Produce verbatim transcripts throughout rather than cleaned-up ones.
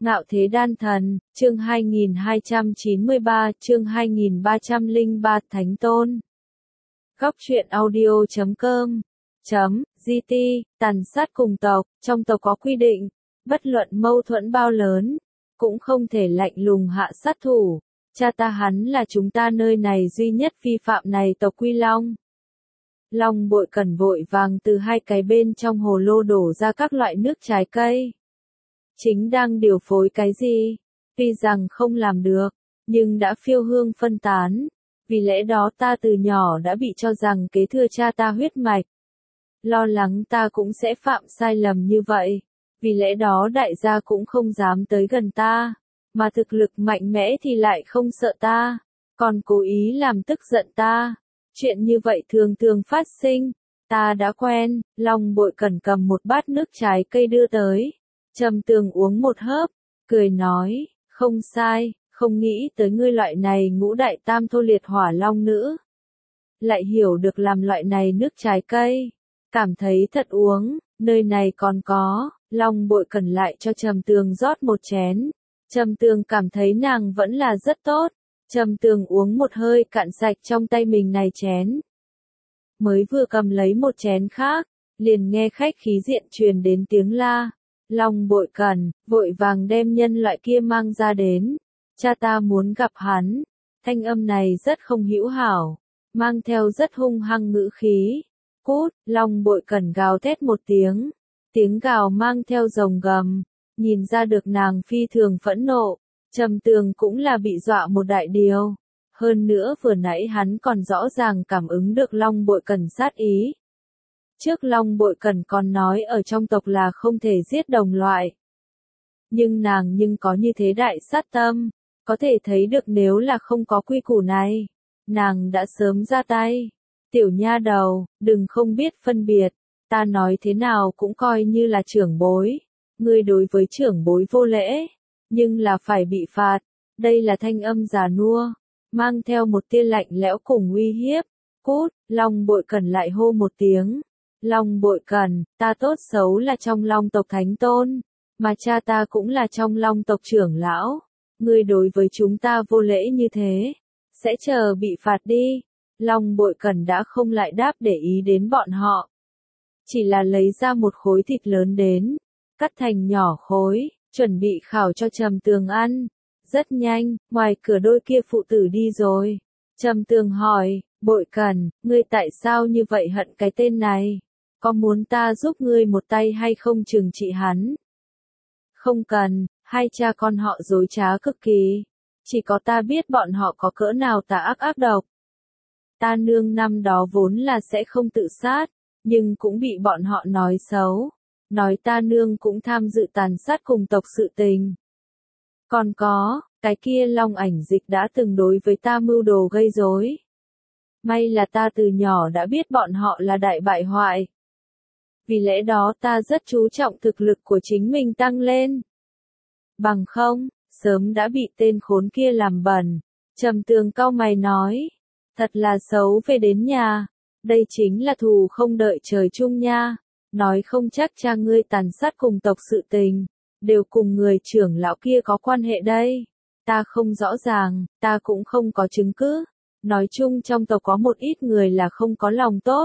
Ngạo Thế Đan Thần, chương hai nghìn hai trăm chín mươi ba, chương hai nghìn ba trăm lẻ ba Thánh Tôn. Góc truyện audio chấm com chấm giê tê, tàn sát cùng tộc, trong tộc có quy định, bất luận mâu thuẫn bao lớn, cũng không thể lạnh lùng hạ sát thủ. Cha ta hắn là chúng ta nơi này duy nhất vi phạm này tộc Quy Long. Long Bội Cẩn vội vàng từ hai cái bên trong hồ lô đổ ra các loại nước trái cây. Chính đang điều phối cái gì? Tuy rằng không làm được, nhưng đã phiêu hương phân tán. Vì lẽ đó ta từ nhỏ đã bị cho rằng kế thừa cha ta huyết mạch. Lo lắng ta cũng sẽ phạm sai lầm như vậy. Vì lẽ đó đại gia cũng không dám tới gần ta. Mà thực lực mạnh mẽ thì lại không sợ ta. Còn cố ý làm tức giận ta. Chuyện như vậy thường thường phát sinh. Ta đã quen. Long Bội Cẩn cầm một bát nước trái cây đưa tới. Trầm Tường uống một hớp, cười nói, không sai, không nghĩ tới ngươi loại này ngũ đại tam thô liệt hỏa long nữ. Lại hiểu được làm loại này nước trái cây, cảm thấy thật uống, nơi này còn có, Long Bội Cẩn lại cho Trầm Tường rót một chén. Trầm Tường cảm thấy nàng vẫn là rất tốt, Trầm Tường uống một hơi cạn sạch trong tay mình này chén. Mới vừa cầm lấy một chén khác, liền nghe khách khí diện truyền đến tiếng la. Long Bội Cẩn, vội vàng đem nhân loại kia mang ra đến. Cha ta muốn gặp hắn. Thanh âm này rất không hữu hảo, mang theo rất hung hăng ngữ khí. Cút, Long Bội Cẩn gào thét một tiếng. Tiếng gào mang theo rồng gầm. Nhìn ra được nàng phi thường phẫn nộ. Trầm Tường cũng là bị dọa một đại điều. Hơn nữa vừa nãy hắn còn rõ ràng cảm ứng được Long Bội Cẩn sát ý. Trước Long Bội Cẩn còn nói ở trong tộc là không thể giết đồng loại. Nhưng nàng nhưng có như thế đại sát tâm, có thể thấy được nếu là không có quy củ này, nàng đã sớm ra tay. Tiểu nha đầu, đừng không biết phân biệt, ta nói thế nào cũng coi như là trưởng bối. Ngươi đối với trưởng bối vô lễ, nhưng là phải bị phạt. Đây là thanh âm già nua, mang theo một tia lạnh lẽo cùng uy hiếp. Cút, Long Bội Cẩn lại hô một tiếng. Long Bội Cẩn, ta tốt xấu là trong Long tộc Thánh Tôn, mà cha ta cũng là trong Long tộc trưởng lão. Ngươi đối với chúng ta vô lễ như thế, sẽ chờ bị phạt đi. Long Bội Cẩn đã không lại đáp để ý đến bọn họ. Chỉ là lấy ra một khối thịt lớn đến, cắt thành nhỏ khối, chuẩn bị khảo cho Trầm Tường ăn. Rất nhanh, ngoài cửa đôi kia phụ tử đi rồi. Trầm Tường hỏi, Bội Cẩn, ngươi tại sao như vậy hận cái tên này? Có muốn ta giúp ngươi một tay hay không trừng trị hắn? Không cần, hai cha con họ dối trá cực kỳ. Chỉ có ta biết bọn họ có cỡ nào tà ác ác độc. Ta nương năm đó vốn là sẽ không tự sát, nhưng cũng bị bọn họ nói xấu. Nói ta nương cũng tham dự tàn sát cùng tộc sự tình. Còn có, cái kia Long Ảnh Dịch đã từng đối với ta mưu đồ gây rối. May là ta từ nhỏ đã biết bọn họ là đại bại hoại. Vì lẽ đó ta rất chú trọng thực lực của chính mình tăng lên. Bằng không, sớm đã bị tên khốn kia làm bẩn. Trầm Tường cau mày nói. Thật là xấu về đến nhà. Đây chính là thù không đợi trời chung nha. Nói không chắc cha ngươi tàn sát cùng tộc sự tình. Đều cùng người trưởng lão kia có quan hệ đây. Ta không rõ ràng, ta cũng không có chứng cứ. Nói chung trong tộc có một ít người là không có lòng tốt.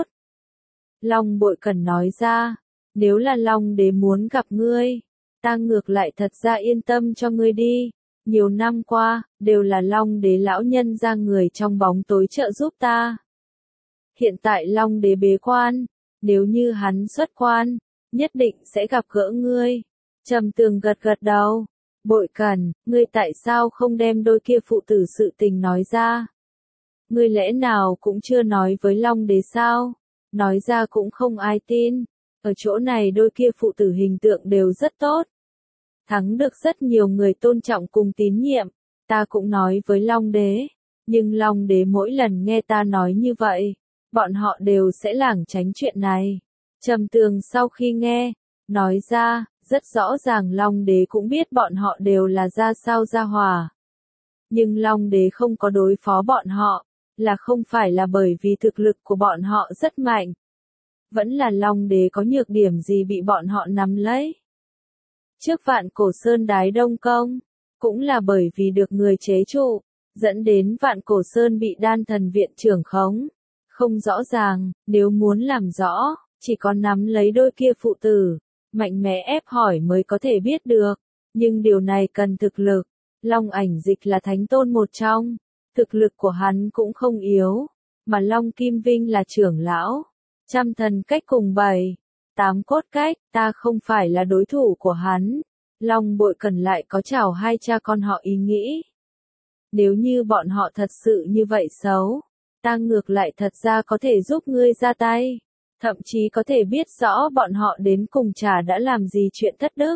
Long Bội Cẩn nói ra, nếu là Long Đế muốn gặp ngươi, ta ngược lại thật ra yên tâm cho ngươi đi. Nhiều năm qua, đều là Long Đế lão nhân ra người trong bóng tối trợ giúp ta. Hiện tại Long Đế bế quan, nếu như hắn xuất quan, nhất định sẽ gặp gỡ ngươi. Trầm Tường gật gật đầu. Bội Cẩn, ngươi tại sao không đem đôi kia phụ tử sự tình nói ra? Ngươi lẽ nào cũng chưa nói với Long Đế sao? Nói ra cũng không ai tin. Ở chỗ này đôi kia phụ tử hình tượng đều rất tốt. Thắng được rất nhiều người tôn trọng cùng tín nhiệm. Ta cũng nói với Long Đế. Nhưng Long Đế mỗi lần nghe ta nói như vậy, bọn họ đều sẽ lảng tránh chuyện này. Trầm Tường sau khi nghe, nói ra, rất rõ ràng Long Đế cũng biết bọn họ đều là ra sao ra hòa. Nhưng Long Đế không có đối phó bọn họ, là không phải là bởi vì thực lực của bọn họ rất mạnh. Vẫn là Long Đế có nhược điểm gì bị bọn họ nắm lấy. trước Vạn Cổ Sơn đái Đông Công, cũng là bởi vì được người chế trụ, dẫn đến Vạn Cổ Sơn bị Đan Thần Viện trưởng khống. Không rõ ràng, nếu muốn làm rõ, chỉ có nắm lấy đôi kia phụ tử, mạnh mẽ ép hỏi mới có thể biết được, nhưng điều này cần thực lực. Long Ảnh Dịch là thánh tôn một trong, thực lực của hắn cũng không yếu, mà Long Kim Vinh là trưởng lão, trăm thần cách cùng bảy, tám cốt cách, ta không phải là đối thủ của hắn. Long Bội Cần lại có chào hai cha con họ ý nghĩ. Nếu như bọn họ thật sự như vậy xấu, ta ngược lại thật ra có thể giúp ngươi ra tay, thậm chí có thể biết rõ bọn họ đến cùng chả đã làm gì chuyện thất đức.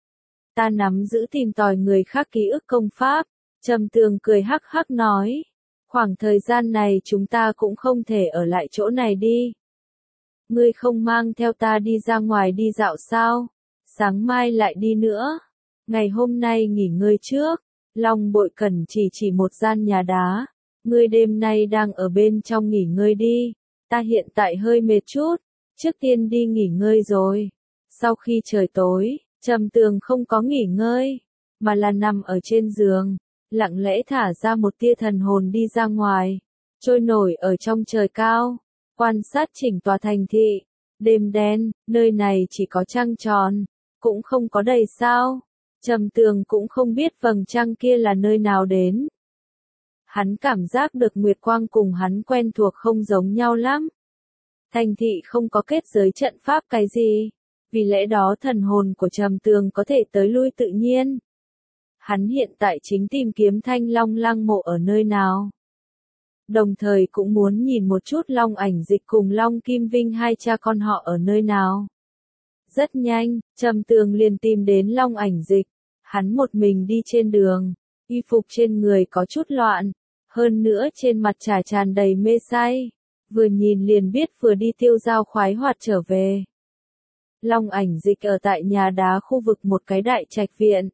Ta nắm giữ tìm tòi người khác ký ức công pháp, Trầm Tường cười hắc hắc nói, khoảng thời gian này chúng ta cũng không thể ở lại chỗ này đi. Ngươi không mang theo ta đi ra ngoài đi dạo sao? Sáng mai lại đi nữa. Ngày hôm nay nghỉ ngơi trước. Long Bội Cần chỉ chỉ một gian nhà đá. Ngươi đêm nay đang ở bên trong nghỉ ngơi đi. Ta hiện tại hơi mệt chút. Trước tiên đi nghỉ ngơi rồi. Sau khi trời tối, Trầm Tường không có nghỉ ngơi, mà là nằm ở trên giường, lặng lẽ thả ra một tia thần hồn đi ra ngoài, trôi nổi ở trong trời cao, quan sát chỉnh tòa thành thị. Đêm đen, nơi này chỉ có trăng tròn, cũng không có đầy sao. Trầm Tường cũng không biết vầng trăng kia là nơi nào đến. Hắn cảm giác được nguyệt quang cùng hắn quen thuộc không giống nhau lắm. Thành thị không có kết giới trận pháp cái gì, vì lẽ đó thần hồn của Trầm Tường có thể tới lui tự nhiên. Hắn hiện tại chính tìm kiếm Thanh Long lăng mộ ở nơi nào. Đồng thời cũng muốn nhìn một chút Long Ảnh Dịch cùng Long Kim Vinh hai cha con họ ở nơi nào. Rất nhanh, Trầm Tường liền tìm đến Long Ảnh Dịch. Hắn một mình đi trên đường, y phục trên người có chút loạn, hơn nữa trên mặt trải tràn đầy mê say, vừa nhìn liền biết vừa đi tiêu dao khoái hoạt trở về. Long Ảnh Dịch ở tại nhà đá khu vực một cái đại trạch viện.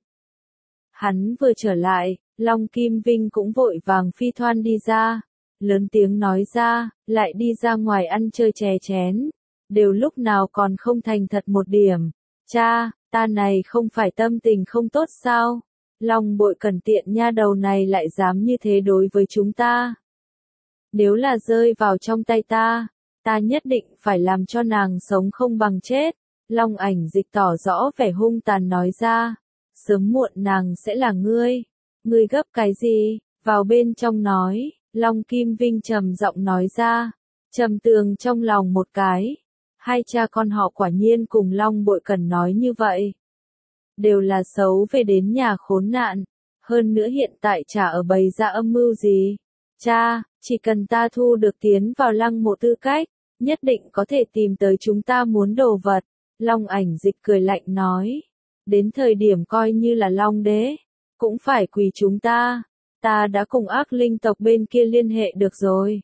Hắn vừa trở lại, Long Kim Vinh cũng vội vàng phi thoan đi ra, lớn tiếng nói ra, lại đi ra ngoài ăn chơi chè chén, đều lúc nào còn không thành thật một điểm. Cha, ta này không phải tâm tình không tốt sao? Long Bội Cần tiện nha đầu này lại dám như thế đối với chúng ta. Nếu là rơi vào trong tay ta, ta nhất định phải làm cho nàng sống không bằng chết. Long Ảnh Dịch tỏ rõ vẻ hung tàn nói ra, sớm muộn nàng sẽ là ngươi. Ngươi gấp cái gì? Vào bên trong nói. Long Kim Vinh trầm giọng nói ra. Trầm Tường trong lòng một cái. Hai cha con họ quả nhiên cùng Long Bội Cần nói như vậy. Đều là xấu về đến nhà khốn nạn. Hơn nữa hiện tại chả ở bày ra âm mưu gì. Cha, chỉ cần ta thu được tiến vào lăng mộ tư cách, nhất định có thể tìm tới chúng ta muốn đồ vật. Long Ảnh Dịch cười lạnh nói. Đến thời điểm coi như là Long Đế, cũng phải quỳ chúng ta. Ta đã cùng ác linh tộc bên kia liên hệ được rồi.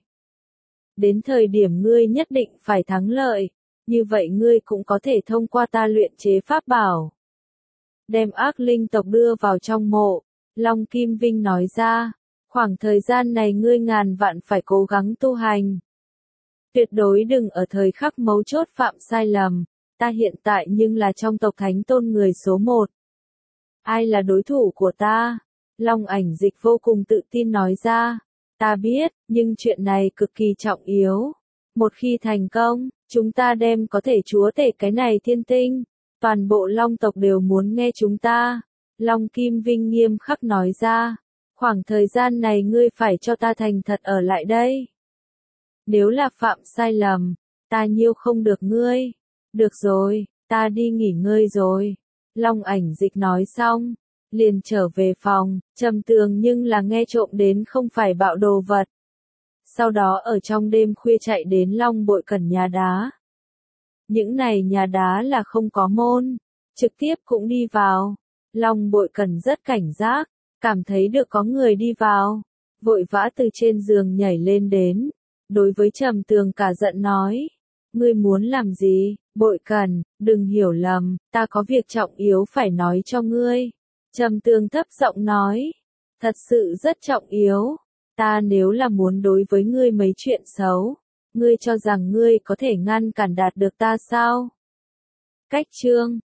Đến thời điểm ngươi nhất định phải thắng lợi, như vậy ngươi cũng có thể thông qua ta luyện chế pháp bảo. Đem ác linh tộc đưa vào trong mộ, Long Kim Vinh nói ra, khoảng thời gian này ngươi ngàn vạn phải cố gắng tu hành. Tuyệt đối đừng ở thời khắc mấu chốt phạm sai lầm, ta hiện tại nhưng là trong tộc thánh tôn người số một. Ai là đối thủ của ta? Long Ảnh Dịch vô cùng tự tin nói ra, ta biết, nhưng chuyện này cực kỳ trọng yếu. Một khi thành công, chúng ta đem có thể chúa tể cái này thiên tinh. Toàn bộ Long tộc đều muốn nghe chúng ta. Long Kim Vinh nghiêm khắc nói ra, khoảng thời gian này ngươi phải cho ta thành thật ở lại đây. Nếu là phạm sai lầm, ta nhiêu không được ngươi. Được rồi, ta đi nghỉ ngơi rồi. Long Ảnh Dịch nói xong, liền trở về phòng, Trầm Tường nhưng là nghe trộm đến không phải bạo đồ vật. Sau đó ở trong đêm khuya chạy đến Long Bội Cần nhà đá. Những này nhà đá là không có môn, trực tiếp cũng đi vào. Long Bội Cần rất cảnh giác, cảm thấy được có người đi vào, vội vã từ trên giường nhảy lên đến. Đối với Trầm Tường cả giận nói, ngươi muốn làm gì? Bội Cần, đừng hiểu lầm, ta có việc trọng yếu phải nói cho ngươi. Trầm Tường thấp giọng nói, thật sự rất trọng yếu, ta nếu là muốn đối với ngươi mấy chuyện xấu, ngươi cho rằng ngươi có thể ngăn cản đạt được ta sao? Cách chương